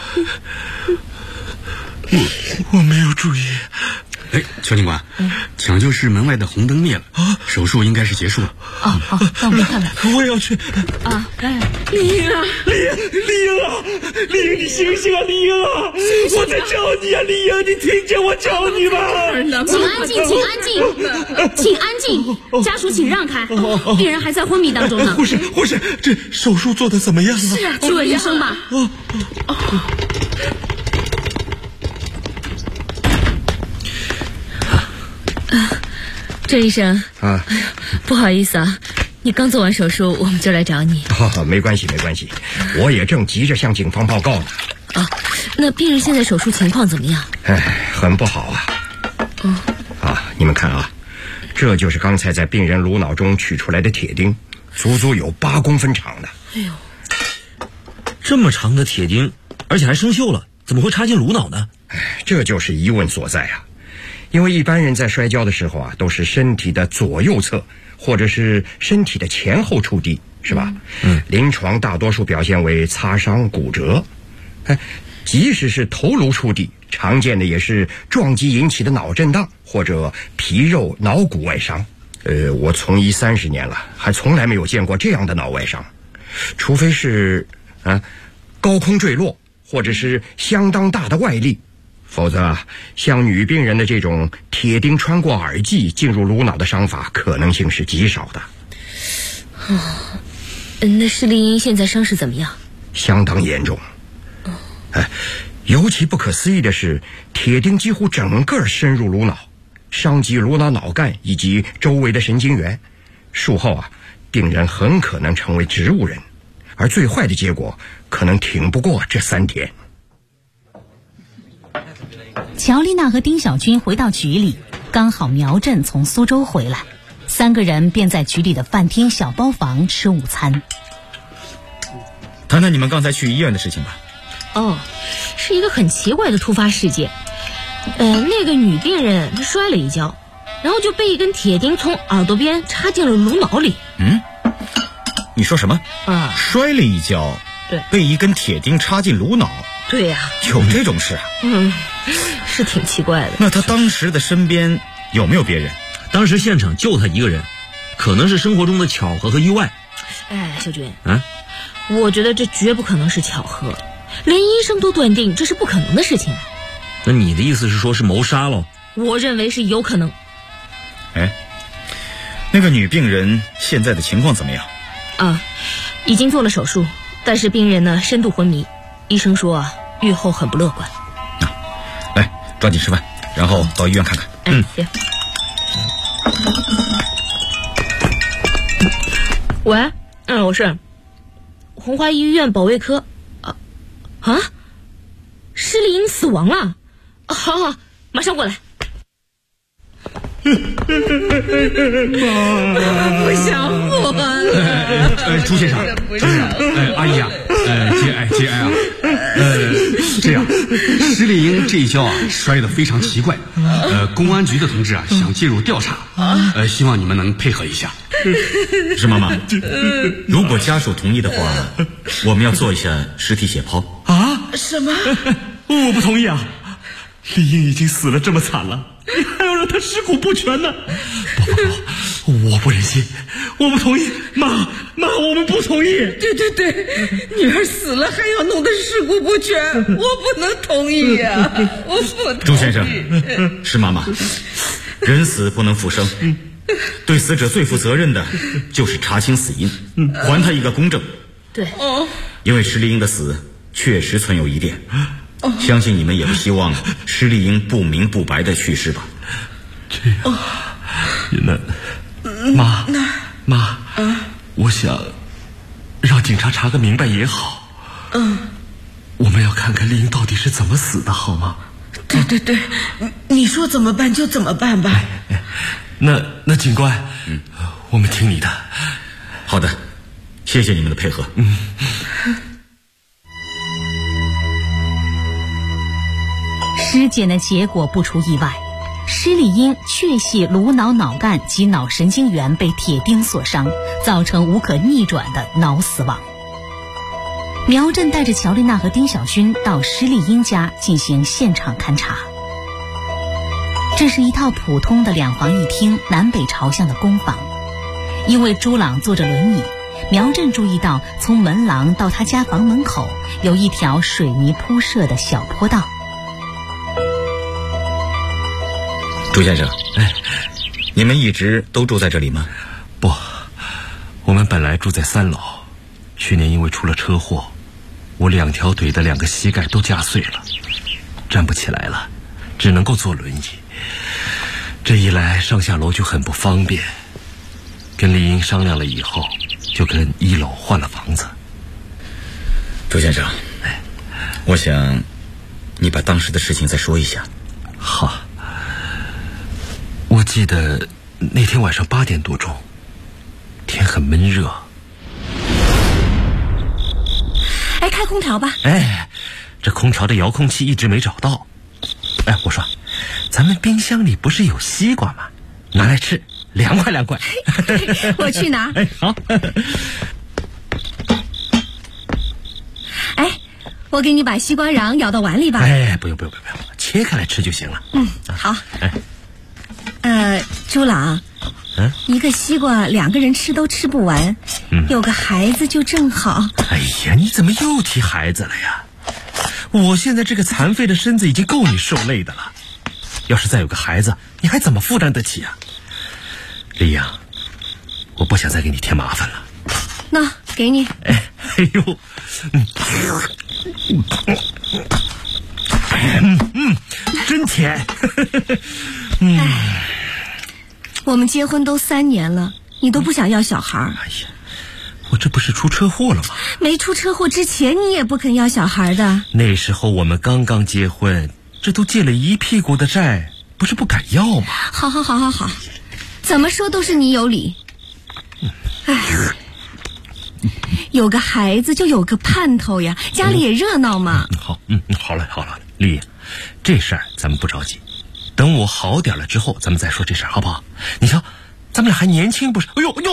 S21: 我没有注意。
S19: 哎，肖警官，抢救室门外的红灯灭了，手术应该是结束了。
S16: 好，那我们看看。
S21: 我也要去。
S16: 来，
S20: 丽英啊，
S21: 丽英啊，丽英，你醒醒啊，丽英啊！我在叫你啊，丽英，你听见我叫你吗？
S5: 请安静，请安静，请安静，家属请让开，病人还在昏迷当中呢。
S21: 护士，这手术做得怎么样啊？
S5: 是啊，去问医生吧。
S16: 郑医生啊，不好意思啊，你刚做完手术，我们就来找你。
S22: 没关系，我也正急着向警方报告呢。
S16: 那病人现在手术情况怎么样？
S22: 很不好啊。你们看啊，这就是刚才在病人颅脑中取出来的铁钉，足足有8公分长的。
S16: 哎呦，
S18: 这么长的铁钉，而且还生锈了，怎么会插进颅脑呢？
S22: 这就是疑问所在啊。因为一般人在摔跤的时候啊，都是身体的左右侧，或者是身体的前后触地，是吧？临床大多数表现为擦伤、骨折。即使是头颅触地，常见的也是撞击引起的脑震荡或者皮肉脑骨外伤。我从医30年了，还从来没有见过这样的脑外伤，除非是高空坠落，或者是相当大的外力。否则像女病人的这种铁钉穿过耳际进入颅脑的伤法可能性是极少的。
S16: 那施丽英现在伤势怎么样？
S22: 相当严重。尤其不可思议的是，铁钉几乎整个深入颅脑，伤及颅脑脑干以及周围的神经元。术后病人很可能成为植物人，而最坏的结果可能挺不过这3天。
S15: 乔丽娜和丁小军回到局里，刚好苗振从苏州回来，3个人便在局里的饭厅小包房吃午餐。
S23: 谈谈你们刚才去医院的事情吧。
S16: 是一个很奇怪的突发事件。那个女病人她摔了一跤，然后就被一根铁钉从耳朵边插进了颅脑里。
S23: 你说什么？摔了一跤，
S16: 对，
S23: 被一根铁钉插进颅脑。
S16: 对呀，
S23: 有这种事啊？
S16: 是挺奇怪的。
S23: 那他当时的身边有没有别人？
S18: 当时现场就他一个人，可能是生活中的巧合和意外。
S16: 小军，我觉得这绝不可能是巧合，连医生都断定这是不可能的事情。
S18: 那你的意思是说是谋杀喽？
S16: 我认为是有可能。
S23: 那个女病人现在的情况怎么样？
S16: 已经做了手术，但是病人呢深度昏迷，医生说预后很不乐观。
S23: 来，抓紧吃饭，然后到医院看看。
S16: 行。喂，我是红花医院保卫科。施丽英死亡了。好，马上过来。
S20: 不想活了。
S19: 朱先生，阿姨啊，节哀啊，这样，施丽英这一跤啊摔得非常奇怪，公安局的同志啊想介入调查，希望你们能配合一下。
S18: 是妈妈，如果家属同意的话，我们要做一下尸体解剖。
S19: 啊？
S20: 什么？
S19: 我不同意啊！丽英已经死了这么惨了，你还要让她尸骨不全呢？不，我不忍心，我不同意，妈，我们不同意。
S20: 对，女儿死了还要弄得尸骨不全，我不能同意呀，我不同意。
S18: 朱先生，是妈妈，人死不能复生，对死者最负责任的就是查清死因，还他一个公正。
S16: 对，
S18: 因为施丽英的死确实存有疑点，相信你们也不希望施丽英不明不白的去世吧？
S19: 这样，那妈，我想让警察查个明白也好。我们要看看丽英到底是怎么死的，好吗？
S20: 对，你说怎么办就怎么办吧。
S19: 那警官，我们听你的。
S18: 好的，谢谢你们的配合。
S15: 尸检的结果不出意外，施丽英确系颅脑脑干及脑神经元被铁钉所伤，造成无可逆转的脑死亡。苗震带着乔丽娜和丁小勋到施丽英家进行现场勘查。这是一套普通的2房1厅南北朝向的公房，因为朱朗坐着轮椅，苗震注意到从门廊到他家房门口有一条水泥铺设的小坡道。
S18: 朱先生，你们一直都住在这里吗？
S19: 不，我们本来住在3楼，去年因为出了车祸，我2条腿的2个膝盖都夹碎了，站不起来了，只能够坐轮椅。这一来上下楼就很不方便，跟丽英商量了以后，就跟1楼换了房子。
S18: 朱先生，我想你把当时的事情再说一下。
S19: 好，我记得那天晚上8点多钟，天很闷热。
S16: 开空调吧。
S19: 这空调的遥控器一直没找到。我说，咱们冰箱里不是有西瓜吗？拿来吃，凉快。
S16: 我去拿。
S19: 好。
S16: 我给你把西瓜瓤舀到碗里吧。
S19: 不用，切开来吃就行了。
S16: 好。朱朗，一个西瓜2个人吃都吃不完，有个孩子就正好。
S19: 你怎么又提孩子了呀？我现在这个残废的身子已经够你受累的了，要是再有个孩子，你还怎么负担得起啊？丽英，我不想再给你添麻烦了。
S16: 那给你。
S19: 真甜。
S16: 我们结婚都3年了，你都不想要小孩？
S19: 我这不是出车祸了吗？
S16: 没出车祸之前你也不肯要小孩的。
S19: 那时候我们刚刚结婚，这都借了一屁股的债，不是不敢要吗？
S16: 好，怎么说都是你有理。有个孩子就有个盼头呀，家里也热闹嘛。
S19: 好了，丽英，这事儿咱们不着急，等我好点了之后咱们再说这事儿，好不好？你瞧，咱们俩还年轻不是？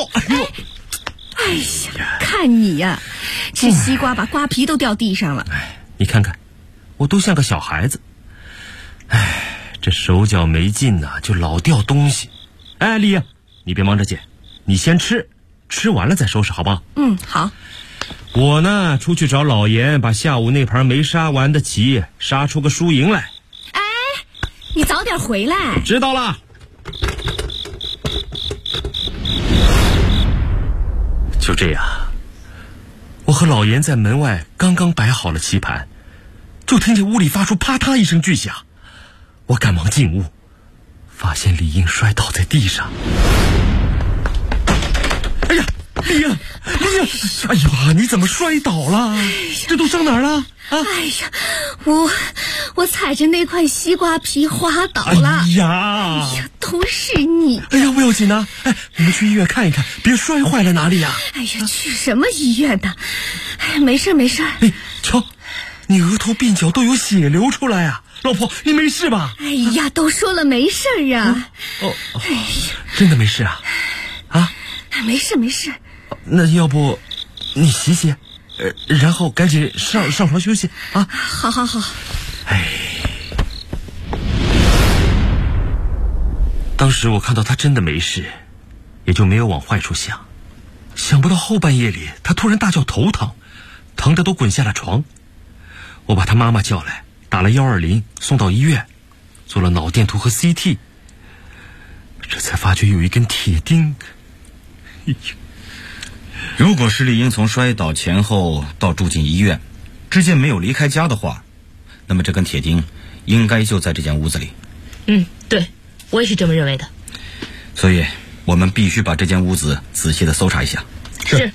S16: 看你呀，吃西瓜把瓜皮都掉地上了。
S19: 你看看，我都像个小孩子。这手脚没劲呐，就老掉东西。丽英，你别忙着捡，你先吃，吃完了再收拾，好不好？
S16: 好。
S19: 我呢，出去找老严，把下午那盘没杀完的棋杀出个输赢来。
S16: 你早点回来。
S19: 知道了。就这样，我和老严在门外刚刚摆好了棋盘，就听见屋里发出啪嗒一声巨响。我赶忙进屋，发现丽英摔倒在地上。丽英，你怎么摔倒了？这都伤哪儿了？
S5: 我踩着那块西瓜皮滑倒了。
S21: 哎呀，
S5: 都是你！
S21: 哎呀，不要紧啊！哎，我们去医院看一看，别摔坏了哪里呀？
S5: 哎呀，去什么医院呢？哎，没事没事。
S21: 哎，瞧，你额头鬓角都有血流出来啊！老婆，你没事吧？
S5: 哎呀，都说了没事啊。哎呀，
S21: 真的没事啊？啊？
S5: 没事没事。
S21: 那要不你洗洗，然后赶紧上床休息啊！
S5: 好好好。
S21: 哎，当时我看到他真的没事，也就没有往坏处想。想不到后半夜里，他突然大叫头疼，疼得都滚下了床。我把他妈妈叫来，打了120，送到医院，做了脑电图和 CT， 这才发觉有一根铁钉。
S18: 如果施丽英从摔倒前后到住进医院之间没有离开家的话，那么这根铁钉应该就在这间屋子里。
S16: 对，我也是这么认为的。
S18: 所以我们必须把这间屋子仔细的搜查一下。
S16: 是。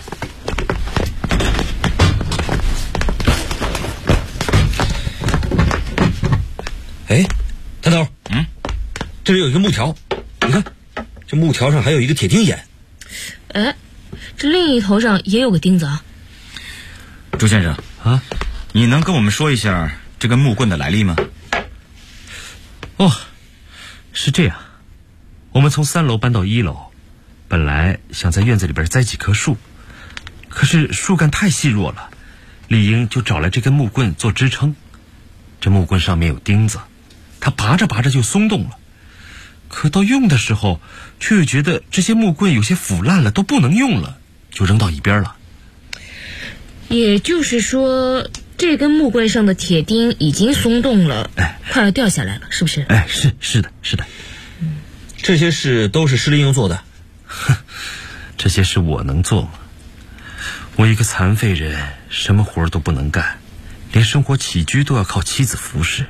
S2: 哎，谭头，这里有一个木条，你看，这木条上还有一个铁钉眼。
S16: 哎，这另一头上也有个钉子啊。
S18: 朱先生啊，你能跟我们说一下这根木棍的来历吗？
S21: 哦，是这样，我们从3楼搬到1楼，本来想在院子里边栽几棵树，可是树干太细弱了，丽英就找来这根木棍做支撑。这木棍上面有钉子，她拔着拔着就松动了，可到用的时候却又觉得这些木棍有些腐烂了，都不能用了，就扔到一边了。
S16: 也就是说，这根木棍上的铁钉已经松动了，快要掉下来了，是不是？
S21: 哎，是的。
S2: 这些事都是施丽英做的。
S21: 这些事我能做吗？我一个残废人，什么活都不能干，连生活起居都要靠妻子服侍，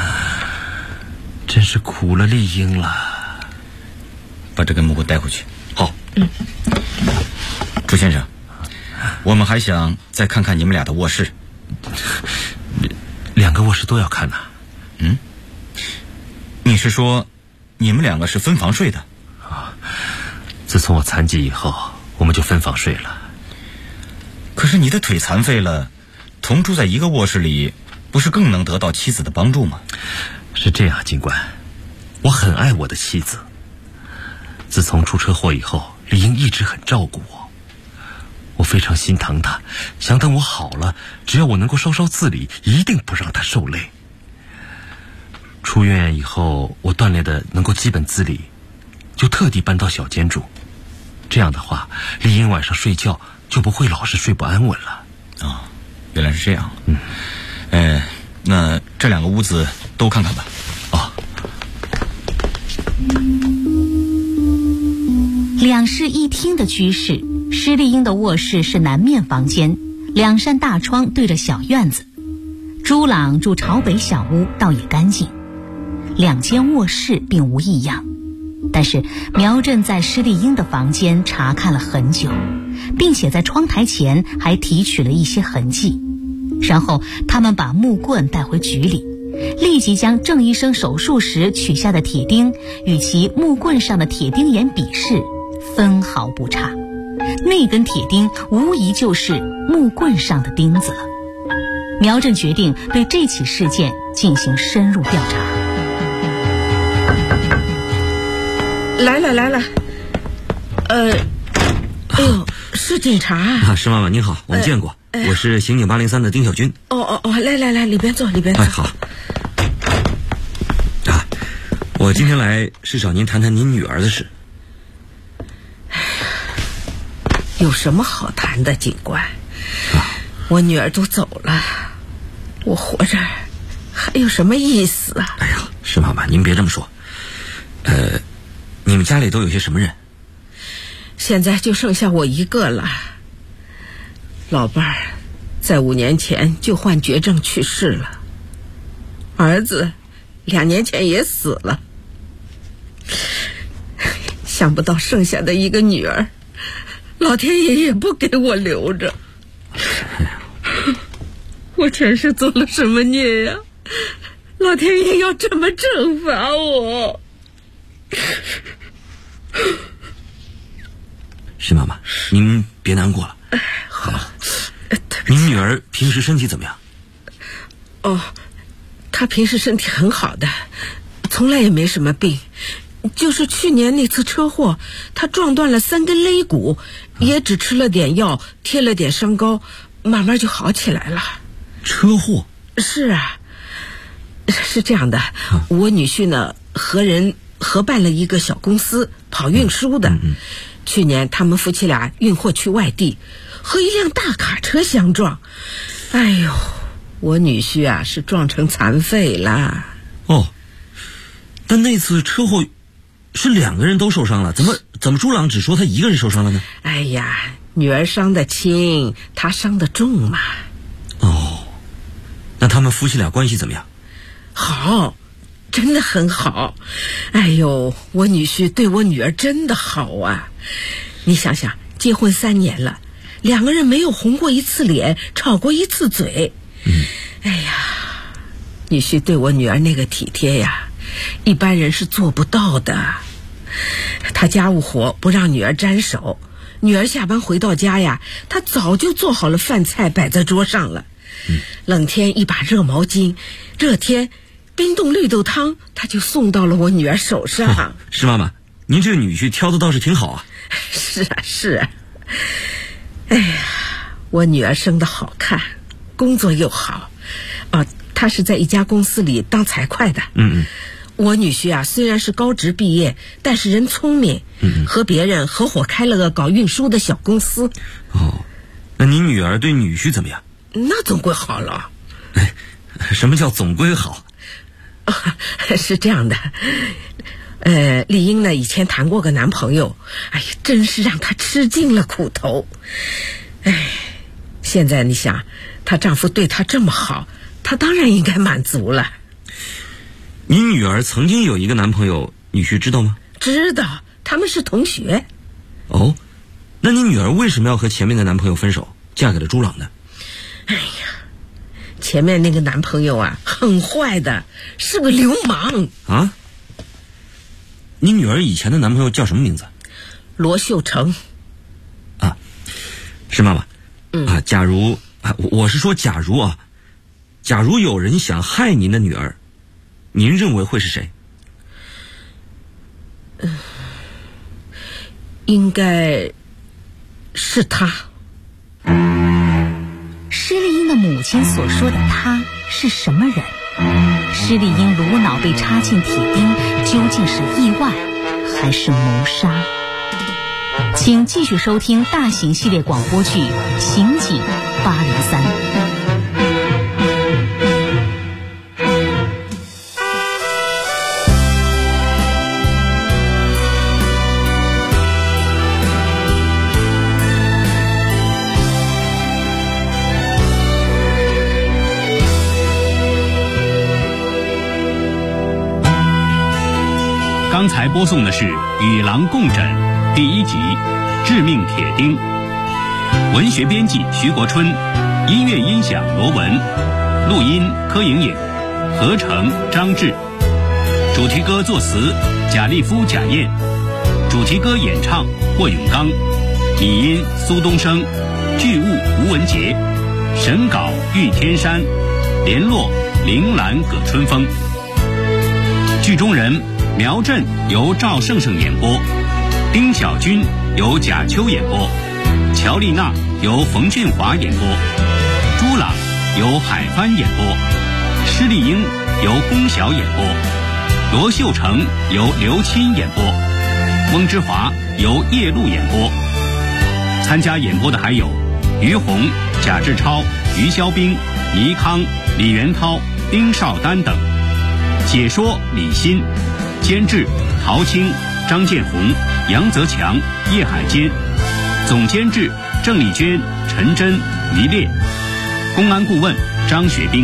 S21: 真是苦了丽英了。
S18: 把这根木棍带回去。好。朱先生，我们还想再看看你们俩的卧室。
S21: 2个卧室都要看呐？
S18: 你是说你们2个是分房睡的？
S21: 自从我残疾以后，我们就分房睡了。
S18: 可是你的腿残废了，同住在一个卧室里，不是更能得到妻子的帮助吗？
S21: 是这样，警官，我很爱我的妻子。自从出车祸以后，丽英一直很照顾我，我非常心疼她，想等我好了，只要我能够稍稍自理，一定不让她受累。出院以后，我锻炼的能够基本自理，就特地搬到小间住。这样的话，丽英晚上睡觉就不会老是睡不安稳了。
S18: 原来是这样。那这2个屋子都看看吧。
S15: 2室1厅的居室，施丽英的卧室是南面房间，2扇大窗对着小院子。朱朗住朝北小屋，倒也干净。2间卧室并无异样，但是苗振在施丽英的房间查看了很久，并且在窗台前还提取了一些痕迹。然后他们把木棍带回局里，立即将郑医生手术时取下的铁钉与其木棍上的铁钉眼比试，分毫不差。那根铁钉无疑就是木棍上的钉子了。苗振决定对这起事件进行深入调查。
S20: 来了，哎呦，是警察。
S2: 施妈妈您好，我们见过，我是刑警803的丁小军。
S20: 来，里边坐。
S2: 好。我今天来是找您谈谈您女儿的事。
S20: 有什么好谈的，警官？我女儿都走了，我活着还有什么意思啊？
S2: 哎呀，施妈妈您别这么说。你们家里都有些什么人？
S20: 现在就剩下我一个了。老伴儿在5年前就患绝症去世了，儿子2年前也死了。想不到剩下的一个女儿，老天爷也不给我留着。我前世做了什么孽呀？ 老天爷要这么惩罚我。
S2: 是妈妈，您别难过了。
S20: 好，
S2: 您女儿平时身体怎么样？
S20: 哦，她平时身体很好的，从来也没什么病。就是去年那次车祸，她撞断了3根肋骨，也只吃了点药，贴了点伤膏，慢慢就好起来了。
S2: 车祸？
S20: 是啊，是这样的，我女婿呢和人合办了一个小公司，跑运输的。去年他们夫妻俩运货去外地，和一辆大卡车相撞。哎呦，我女婿啊是撞成残废了。
S2: 哦，但那次车祸是2个人都受伤了，怎么朱朗只说他一个人受伤了呢？
S20: 哎呀，女儿伤得轻，他伤得重嘛。
S2: 哦，那他们夫妻俩关系怎么样？
S20: 好，真的很好。哎呦，我女婿对我女儿真的好啊。你想想，结婚3年了，2个人没有红过一次脸，吵过一次嘴。哎呀，女婿对我女儿那个体贴呀，一般人是做不到的。他家务活不让女儿沾手，女儿下班回到家呀，他早就做好了饭菜摆在桌上了。冷天一把热毛巾，热天冰冻绿豆汤，他就送到了我女儿手上。
S2: 是妈妈，您这个女婿挑的倒是挺好啊。
S20: 是啊是啊。哎呀，我女儿生得好看，工作又好。她是在一家公司里当财会的。我女婿啊虽然是高职毕业，但是人聪明，和别人合伙开了个搞运输的小公司。
S2: 哦，那您女儿对女婿怎么样？
S20: 那总归好了。
S2: 什么叫总归好？
S20: 是这样的，丽英呢以前谈过个男朋友，哎呀，真是让她吃尽了苦头。现在你想，她丈夫对她这么好，她当然应该满足了。
S2: 您女儿曾经有一个男朋友，女婿知道吗？
S20: 知道，他们是同学。
S2: 哦，那你女儿为什么要和前面的男朋友分手，嫁给了朱朗呢？
S20: 哎呀，前面那个男朋友啊很坏的，是个流氓
S2: 啊。你女儿以前的男朋友叫什么名字？
S20: 罗秀成。
S2: 啊，是妈妈。假如我是说假如有人想害您的女儿，您认为会是谁？
S20: 应该是他。
S15: 施丽英的母亲所说的他是什么人？施丽英颅脑被插进铁钉，究竟是意外还是谋杀？请继续收听大型系列广播剧《刑警803》。
S13: 刚才播送的是《与狼共枕》第1集《致命铁钉》，文学编辑徐国春，音乐音响罗文，录音柯莹莹，合成张志，主题歌作词贾立夫、贾燕，主题歌演唱霍永刚，拟音苏东升，剧务吴文杰，审稿玉天山，联络铃兰葛春风。剧中人苗振由赵胜胜演播，丁小军由贾秋演播，乔丽娜由冯俊华演播，朱朗由海帆演播，施丽英由龚晓演播，罗秀成由刘钦演播，翁之华由叶璐演播。参加演播的还有于红、贾志超、于肖兵、倪康、李元涛、丁绍丹等。解说李欣，监制陶青、张建红、杨泽强、叶海坚，总监制郑丽娟、陈真、于烈，公安顾问张学兵。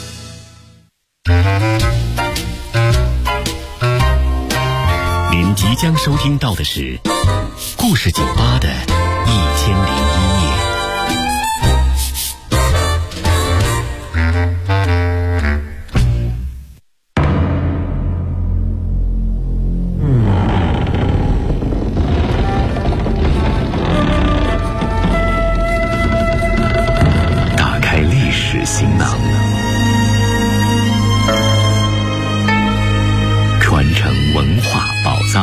S1: 您即将将收听到的是故事酒吧的1001夜。打开历史行囊，传承文化宝藏。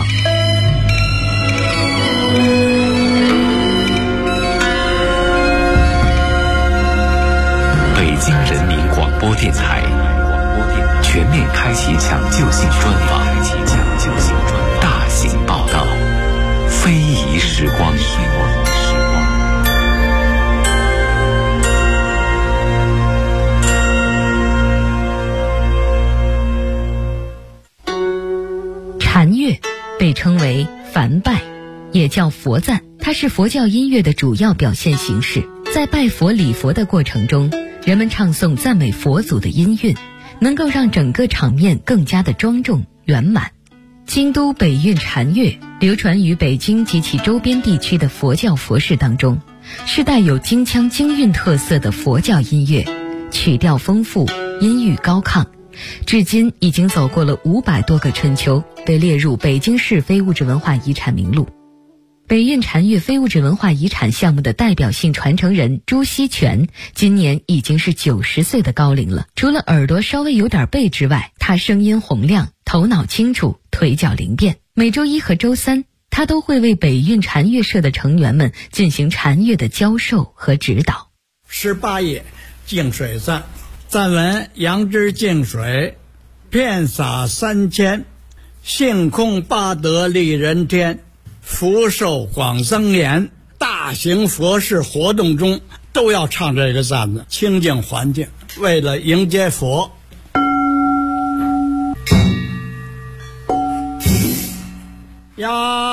S1: 北京人民广播电台全面开启抢救性专访，大型报道，非遗时光。
S12: 禅乐被称为梵拜，也叫佛赞，它是佛教音乐的主要表现形式。在拜佛礼佛的过程中，人们唱诵赞美佛祖的音韵，能够让整个场面更加的庄重圆满。京都北韵禅乐流传于北京及其周边地区的佛教佛事当中，是带有京腔京韵特色的佛教音乐，曲调丰富，音域高亢，至今已经走过了500多个春秋，被列入北京市非物质文化遗产名录。北韵禅乐非物质文化遗产项目的代表性传承人朱锡全今年已经是90岁的高龄了。除了耳朵稍微有点背之外，他声音洪亮，头脑清楚，腿脚灵便。每周1和周3，他都会为北韵禅乐社的成员们进行禅乐的教授和指导。
S11: 18页净水赞，赞文：杨枝净水，遍洒3000，性空八德利人天，福寿广增延。大型佛事活动中都要唱这个赞子，清净环境，为了迎接佛。呀！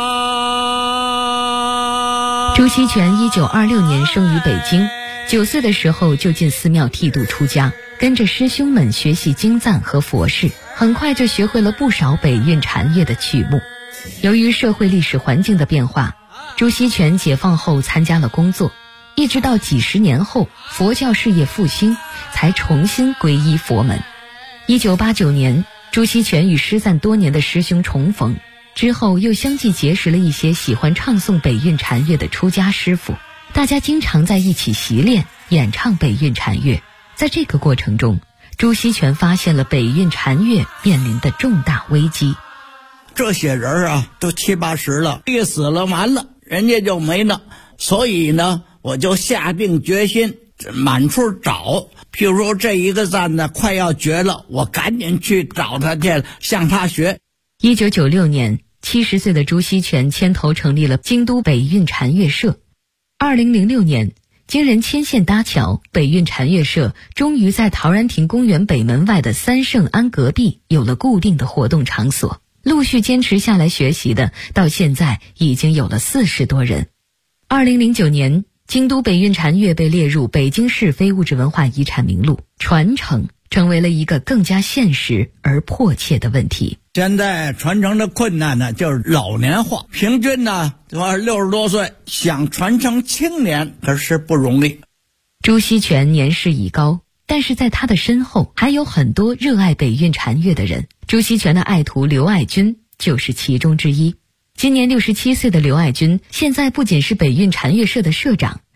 S12: 朱锡全1926年生于北京，9岁的时候就进寺庙剃度出家，跟着师兄们学习经赞和佛事，很快就学会了不少北韵禅乐的曲目。由于社会历史环境的变化，朱锡全解放后参加了工作，一直到几十年后佛教事业复兴，才重新皈依佛门。1989年，朱锡全与失散多年的师兄重逢，之后又相继结识了一些喜欢唱诵北韵禅乐的出家师傅，大家经常在一起习练演唱北韵禅乐。在这个过程中，朱锡全发现了北韵禅乐面临的重大危机。
S11: 这些人啊，都70、80了，一死了完了，人家就没了。所以呢，我就下定决心满处找。譬如说这一个赞呢快要绝了，我赶紧去找他去，向他学。
S12: 1996年，70岁的朱锡全牵头成立了京都北韵禅乐社。2006年，经人牵线搭桥，北韵禅乐社终于在陶然亭公园北门外的三圣庵隔壁有了固定的活动场所。陆续坚持下来学习的，到现在已经有了40多人。2009年，京都北韵禅乐被列入北京市非物质文化遗产名录，传承成为了一个更加现实而迫切的问题。
S11: 现在传承的困难呢，就是老年化，平均呢60多岁，想传承青年可是不容易。
S12: 朱锡全年事已高，但是在他的身后还有很多热爱北韵禅乐的人。朱锡全的爱徒刘爱军就是其中之一。今年67岁的刘爱军，现在不仅是北韵禅乐社的社长，